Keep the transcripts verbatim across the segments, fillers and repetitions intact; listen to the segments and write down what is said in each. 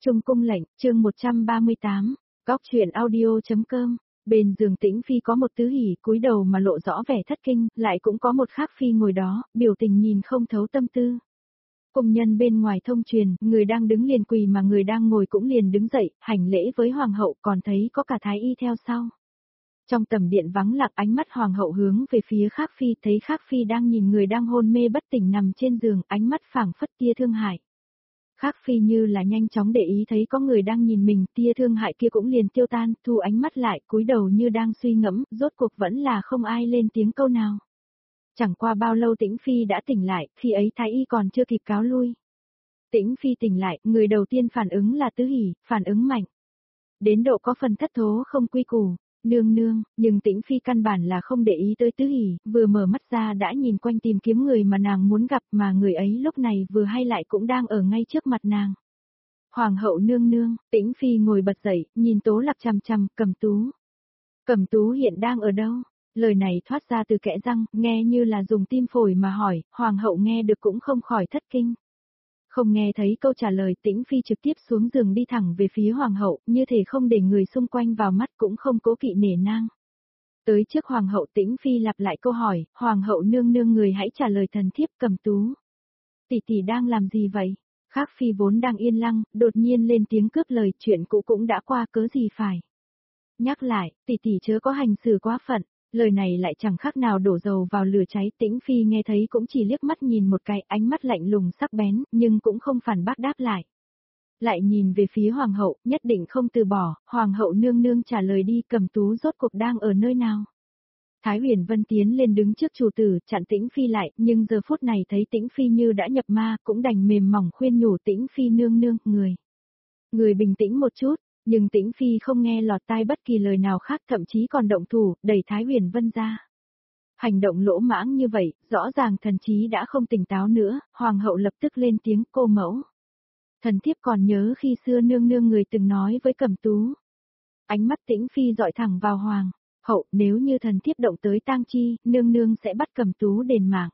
Trung cung lệnh, chương một trăm ba mươi tám, góc truyện audio.com. Bên giường Tĩnh Phi có một tứ hỉ cúi đầu mà lộ rõ vẻ thất kinh, lại cũng có một khác phi ngồi đó, biểu tình nhìn không thấu tâm tư. Cung nhân bên ngoài thông truyền, người đang đứng liền quỳ mà người đang ngồi cũng liền đứng dậy, hành lễ với hoàng hậu, còn thấy có cả thái y theo sau. Trong tầm điện vắng lặng, ánh mắt hoàng hậu hướng về phía khác phi, thấy khác phi đang nhìn người đang hôn mê bất tỉnh nằm trên giường, ánh mắt phảng phất tia thương hại. Khác phi như là nhanh chóng để ý thấy có người đang nhìn mình, tia thương hại kia cũng liền tiêu tan, thu ánh mắt lại, cúi đầu như đang suy ngẫm, rốt cuộc vẫn là không ai lên tiếng câu nào. Chẳng qua bao lâu Tĩnh Phi đã tỉnh lại, khi ấy thái y còn chưa kịp cáo lui. Tĩnh Phi tỉnh lại, người đầu tiên phản ứng là tứ hỉ, phản ứng mạnh. Đến độ có phần thất thố không quy củ. Nương nương, nhưng Tĩnh Phi căn bản là không để ý tới tứ hỉ, vừa mở mắt ra đã nhìn quanh tìm kiếm người mà nàng muốn gặp, mà người ấy lúc này vừa hay lại cũng đang ở ngay trước mặt nàng. Hoàng hậu nương nương, Tĩnh Phi ngồi bật dậy, nhìn Tố Lạc chằm chằm, Cẩm Tú. Cẩm Tú hiện đang ở đâu? Lời này thoát ra từ kẽ răng, nghe như là dùng tim phổi mà hỏi, hoàng hậu nghe được cũng không khỏi thất kinh. Không nghe thấy câu trả lời, Tĩnh Phi trực tiếp xuống giường đi thẳng về phía hoàng hậu, như thể không để người xung quanh vào mắt, cũng không cố kỵ nể nang. Tới trước hoàng hậu, Tĩnh Phi lặp lại câu hỏi, hoàng hậu nương nương người hãy trả lời thần thiếp. Cẩm Tú. Tỷ tỷ đang làm gì vậy? Khác phi vốn đang yên lặng, đột nhiên lên tiếng cướp lời, chuyện cũ cũng đã qua, cớ gì phải. Nhắc lại, tỷ tỷ chớ có hành xử quá phận. Lời này lại chẳng khác nào đổ dầu vào lửa cháy. Tĩnh Phi nghe thấy cũng chỉ liếc mắt nhìn một cái, ánh mắt lạnh lùng sắc bén, nhưng cũng không phản bác đáp lại. Lại nhìn về phía hoàng hậu, nhất định không từ bỏ, hoàng hậu nương nương trả lời đi, Cẩm Tú rốt cuộc đang ở nơi nào. Thái Huyền Vân tiến lên đứng trước chủ tử, chặn Tĩnh Phi lại, nhưng giờ phút này thấy Tĩnh Phi như đã nhập ma, cũng đành mềm mỏng khuyên nhủ Tĩnh Phi nương nương, người. Người bình tĩnh một chút. Nhưng Tĩnh Phi không nghe lọt tai bất kỳ lời nào khác, thậm chí còn động thủ, đẩy Thái Huyền Vân ra. Hành động lỗ mãng như vậy, rõ ràng thần trí đã không tỉnh táo nữa, hoàng hậu lập tức lên tiếng, cô mẫu. Thần thiếp còn nhớ khi xưa nương nương người từng nói với Cẩm Tú. Ánh mắt Tĩnh Phi dọi thẳng vào hoàng hậu, nếu như thần thiếp động tới tang chi, nương nương sẽ bắt Cẩm Tú đền mạng.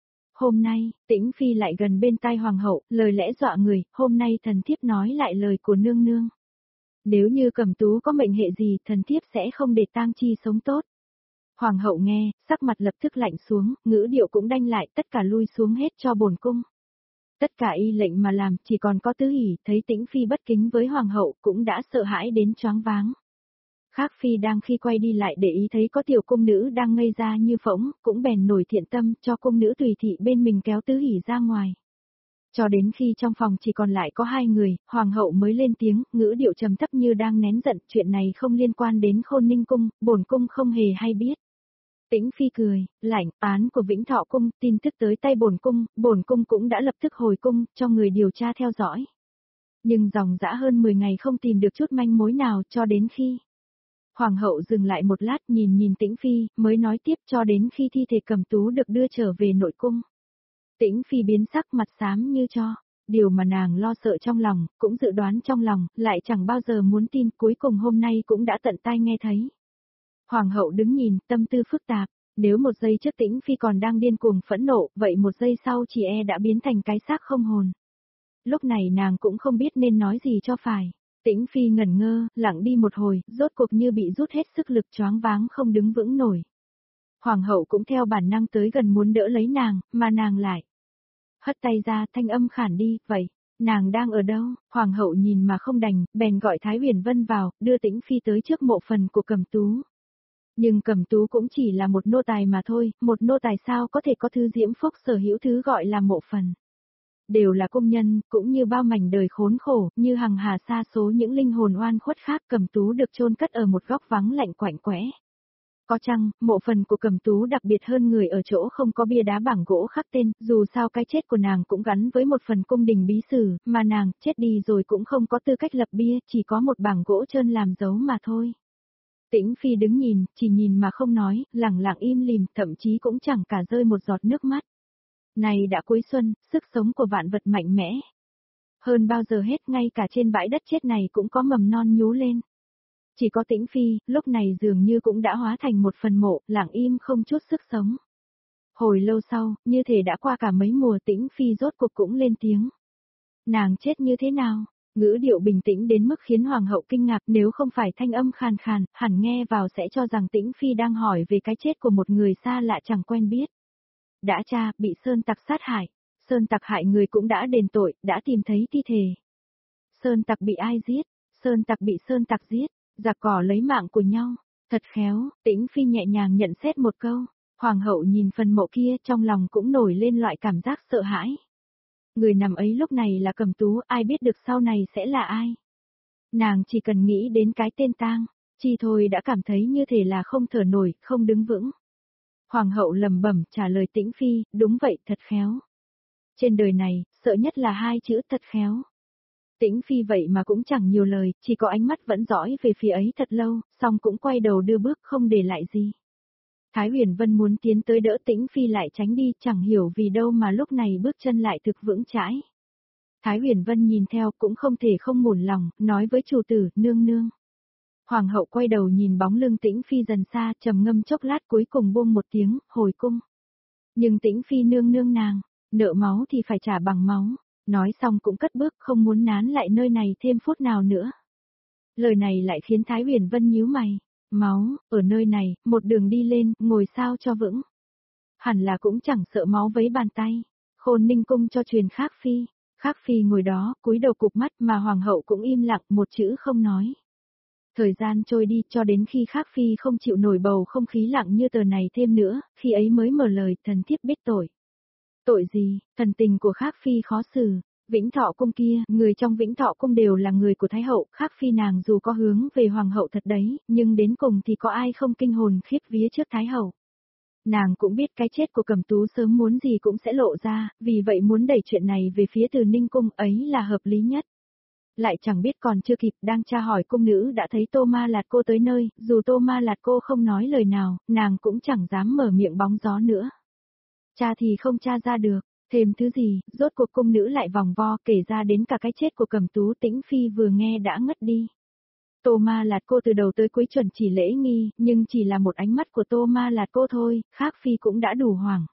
Hôm nay, Tĩnh Phi lại gần bên tai hoàng hậu, lời lẽ dọa người, hôm nay thần thiếp nói lại lời của nương nương. Nếu như Cẩm Tú có mệnh hệ gì, thần thiếp sẽ không để tang chi sống tốt. Hoàng hậu nghe, sắc mặt lập tức lạnh xuống, ngữ điệu cũng đanh lại, tất cả lui xuống hết cho bổn cung. Tất cả y lệnh mà làm, chỉ còn có tứ hỉ, thấy Tĩnh Phi bất kính với hoàng hậu, cũng đã sợ hãi đến choáng váng. Khác phi đang khi quay đi lại để ý thấy có tiểu cung nữ đang ngây ra như phỗng, cũng bèn nổi thiện tâm cho cung nữ tùy thị bên mình kéo tứ hỉ ra ngoài. Cho đến khi trong phòng chỉ còn lại có hai người, hoàng hậu mới lên tiếng, ngữ điệu trầm thấp như đang nén giận, chuyện này không liên quan đến Khôn Ninh cung, bổn cung không hề hay biết. Tĩnh Phi cười, lạnh, án của Vĩnh Thọ cung, tin tức tới tay bổn cung, bổn cung cũng đã lập tức hồi cung, cho người điều tra theo dõi. Nhưng dòng dã hơn mười ngày không tìm được chút manh mối nào, cho đến khi. Hoàng hậu dừng lại một lát nhìn nhìn Tĩnh Phi, mới nói tiếp, cho đến khi thi thể Cẩm Tú được đưa trở về nội cung. Tĩnh Phi biến sắc, mặt xám như tro, điều mà nàng lo sợ trong lòng, cũng dự đoán trong lòng, lại chẳng bao giờ muốn tin, cuối cùng hôm nay cũng đã tận tai nghe thấy. Hoàng hậu đứng nhìn, tâm tư phức tạp, nếu một giây trước Tĩnh Phi còn đang điên cuồng phẫn nộ, vậy một giây sau chỉ e đã biến thành cái xác không hồn. Lúc này nàng cũng không biết nên nói gì cho phải. Tĩnh Phi ngẩn ngơ, lặng đi một hồi, rốt cuộc như bị rút hết sức lực, choáng váng không đứng vững nổi. Hoàng hậu cũng theo bản năng tới gần muốn đỡ lấy nàng, mà nàng lại hất tay ra, thanh âm khản đi, vậy, nàng đang ở đâu? Hoàng hậu nhìn mà không đành, bèn gọi Thái Huyền Vân vào, đưa Tĩnh Phi tới trước mộ phần của Cẩm Tú. Nhưng Cẩm Tú cũng chỉ là một nô tài mà thôi, một nô tài sao có thể có thứ diễm phúc sở hữu thứ gọi là mộ phần. Đều là công nhân, cũng như bao mảnh đời khốn khổ, như hằng hà sa số những linh hồn oan khuất khác, Cẩm Tú được chôn cất ở một góc vắng lạnh quạnh quẽ. Có chăng, mộ phần của Cẩm Tú đặc biệt hơn người ở chỗ không có bia đá bảng gỗ khắc tên, dù sao cái chết của nàng cũng gắn với một phần cung đình bí sử, mà nàng, chết đi rồi cũng không có tư cách lập bia, chỉ có một bảng gỗ trơn làm dấu mà thôi. Tĩnh Phi đứng nhìn, chỉ nhìn mà không nói, lặng lặng im lìm, thậm chí cũng chẳng cả rơi một giọt nước mắt. Này đã cuối xuân, sức sống của vạn vật mạnh mẽ. Hơn bao giờ hết, ngay cả trên bãi đất chết này cũng có mầm non nhú lên. Chỉ có Tĩnh Phi, lúc này dường như cũng đã hóa thành một phần mộ, lặng im không chút sức sống. Hồi lâu sau, như thể đã qua cả mấy mùa, Tĩnh Phi rốt cuộc cũng lên tiếng. Nàng chết như thế nào? Ngữ điệu bình tĩnh đến mức khiến hoàng hậu kinh ngạc, nếu không phải thanh âm khàn khàn, hẳn nghe vào sẽ cho rằng Tĩnh Phi đang hỏi về cái chết của một người xa lạ chẳng quen biết. Đã tra, bị sơn tặc sát hại. Sơn tặc hại người cũng đã đền tội, đã tìm thấy thi thể. Sơn tặc bị ai giết? Sơn tặc bị sơn tặc giết, giặc cỏ lấy mạng của nhau. Thật khéo, Tĩnh Phi nhẹ nhàng nhận xét một câu. Hoàng hậu nhìn phần mộ kia, trong lòng cũng nổi lên loại cảm giác sợ hãi. Người nằm ấy lúc này là Cẩm Tú, ai biết được sau này sẽ là ai. Nàng chỉ cần nghĩ đến cái tên tang, chi thôi đã cảm thấy như thể là không thở nổi, không đứng vững. Hoàng hậu lẩm bẩm trả lời Tĩnh Phi, đúng vậy, thật khéo. Trên đời này, sợ nhất là hai chữ thật khéo. Tĩnh Phi vậy mà cũng chẳng nhiều lời, chỉ có ánh mắt vẫn dõi về phía ấy thật lâu, xong cũng quay đầu đưa bước không để lại gì. Thái Huyền Vân muốn tiến tới đỡ Tĩnh Phi lại tránh đi, chẳng hiểu vì đâu mà lúc này bước chân lại thực vững chãi. Thái Huyền Vân nhìn theo cũng không thể không mủn lòng, nói với chủ tử, nương nương. Hoàng hậu quay đầu nhìn bóng lưng Tĩnh Phi dần xa, trầm ngâm chốc lát cuối cùng buông một tiếng, hồi cung. Nhưng Tĩnh Phi nương nương nàng, nợ máu thì phải trả bằng máu, nói xong cũng cất bước không muốn nán lại nơi này thêm phút nào nữa. Lời này lại khiến Thái Huyền Vân nhíu mày. Máu, ở nơi này, một đường đi lên, ngồi sao cho vững. Hẳn là cũng chẳng sợ máu vấy bàn tay. Khôn Ninh cung cho truyền Khác Phi. Khác Phi ngồi đó, cúi đầu cụp mắt mà hoàng hậu cũng im lặng, một chữ không nói. Thời gian trôi đi cho đến khi Khác Phi không chịu nổi bầu không khí lặng như tờ này thêm nữa, khi ấy mới mở lời, thần thiếp biết tội. Tội gì? Thần tình của Khác Phi khó xử. Vĩnh Thọ cung kia, người trong Vĩnh Thọ cung đều là người của Thái hậu, Khác Phi nàng dù có hướng về hoàng hậu thật đấy, nhưng đến cùng thì có ai không kinh hồn khiếp vía trước Thái hậu. Nàng cũng biết cái chết của Cẩm Tú sớm muốn gì cũng sẽ lộ ra, vì vậy muốn đẩy chuyện này về phía Từ Ninh cung ấy là hợp lý nhất. Lại chẳng biết còn chưa kịp, đang tra hỏi cung nữ đã thấy Tô Ma Lạt Cô tới nơi, dù Tô Ma Lạt Cô không nói lời nào, nàng cũng chẳng dám mở miệng bóng gió nữa. Cha thì không tra ra được. Thêm thứ gì, rốt cuộc cung nữ lại vòng vo kể ra đến cả cái chết của Cẩm Tú. Tĩnh Phi vừa nghe đã ngất đi. Tô Ma Lạt Cô từ đầu tới cuối chuẩn chỉ lễ nghi, nhưng chỉ là một ánh mắt của Tô Ma Lạt Cô thôi, Khác Phi cũng đã đủ hoảng.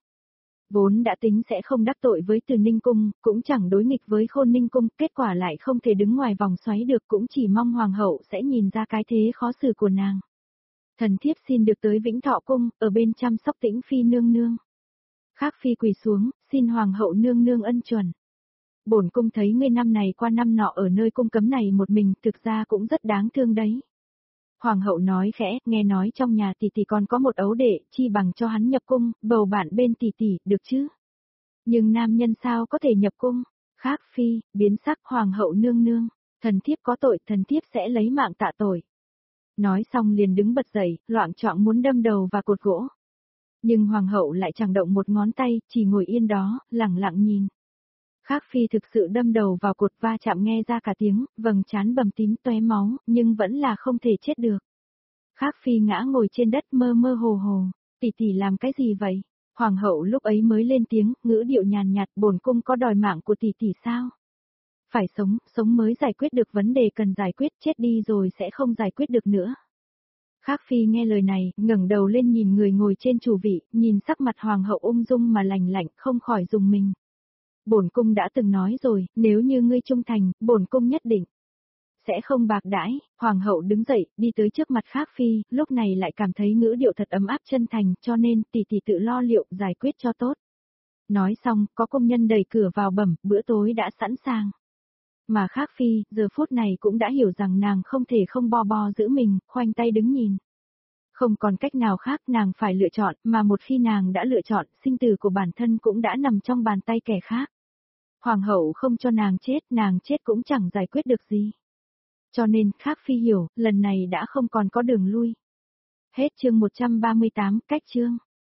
Vốn đã tính sẽ không đắc tội với Từ Ninh cung, cũng chẳng đối nghịch với Khôn Ninh cung, kết quả lại không thể đứng ngoài vòng xoáy được, cũng chỉ mong hoàng hậu sẽ nhìn ra cái thế khó xử của nàng. Thần thiếp xin được tới Vĩnh Thọ cung, ở bên chăm sóc Tĩnh Phi nương nương. Khác Phi quỳ xuống, xin hoàng hậu nương nương ân chuẩn. Bổn cung thấy ngươi năm này qua năm nọ ở nơi cung cấm này một mình, thực ra cũng rất đáng thương đấy. Hoàng hậu nói khẽ, nghe nói trong nhà tỷ tỷ còn có một ấu đệ, chi bằng cho hắn nhập cung, bầu bạn bên tỷ tỷ, được chứ? Nhưng nam nhân sao có thể nhập cung? Khác Phi, biến sắc, hoàng hậu nương nương, thần thiếp có tội, thần thiếp sẽ lấy mạng tạ tội. Nói xong liền đứng bật dậy, loạng choạng muốn đâm đầu vào cột gỗ. Nhưng hoàng hậu lại chẳng động một ngón tay, chỉ ngồi yên đó, lặng lặng nhìn. Khác Phi thực sự đâm đầu vào cột, va chạm nghe ra cả tiếng, vầng trán bầm tím tóe máu, nhưng vẫn là không thể chết được. Khác Phi ngã ngồi trên đất mơ mơ hồ hồ, tỷ tỷ làm cái gì vậy? Hoàng hậu lúc ấy mới lên tiếng, ngữ điệu nhàn nhạt, bổn cung có đòi mạng của tỷ tỷ sao? Phải sống, sống mới giải quyết được vấn đề cần giải quyết, chết đi rồi sẽ không giải quyết được nữa. Khác Phi nghe lời này, ngẩng đầu lên nhìn người ngồi trên chủ vị, nhìn sắc mặt hoàng hậu ung dung mà lạnh lạnh, không khỏi rùng mình. Bổn cung đã từng nói rồi, nếu như ngươi trung thành, bổn cung nhất định sẽ không bạc đãi. Hoàng hậu đứng dậy, đi tới trước mặt Khác Phi, lúc này lại cảm thấy ngữ điệu thật ấm áp chân thành, cho nên tỷ tỷ tự lo liệu, giải quyết cho tốt. Nói xong, có công nhân đẩy cửa vào bẩm, bữa tối đã sẵn sàng. Mà Khác Phi, giờ phút này cũng đã hiểu rằng nàng không thể không bo bo giữ mình, khoanh tay đứng nhìn. Không còn cách nào khác, nàng phải lựa chọn, mà một khi nàng đã lựa chọn, sinh tử của bản thân cũng đã nằm trong bàn tay kẻ khác. Hoàng hậu không cho nàng chết, nàng chết cũng chẳng giải quyết được gì. Cho nên, Khác Phi hiểu, lần này đã không còn có đường lui. Hết chương một trăm ba mươi tám, cách chương.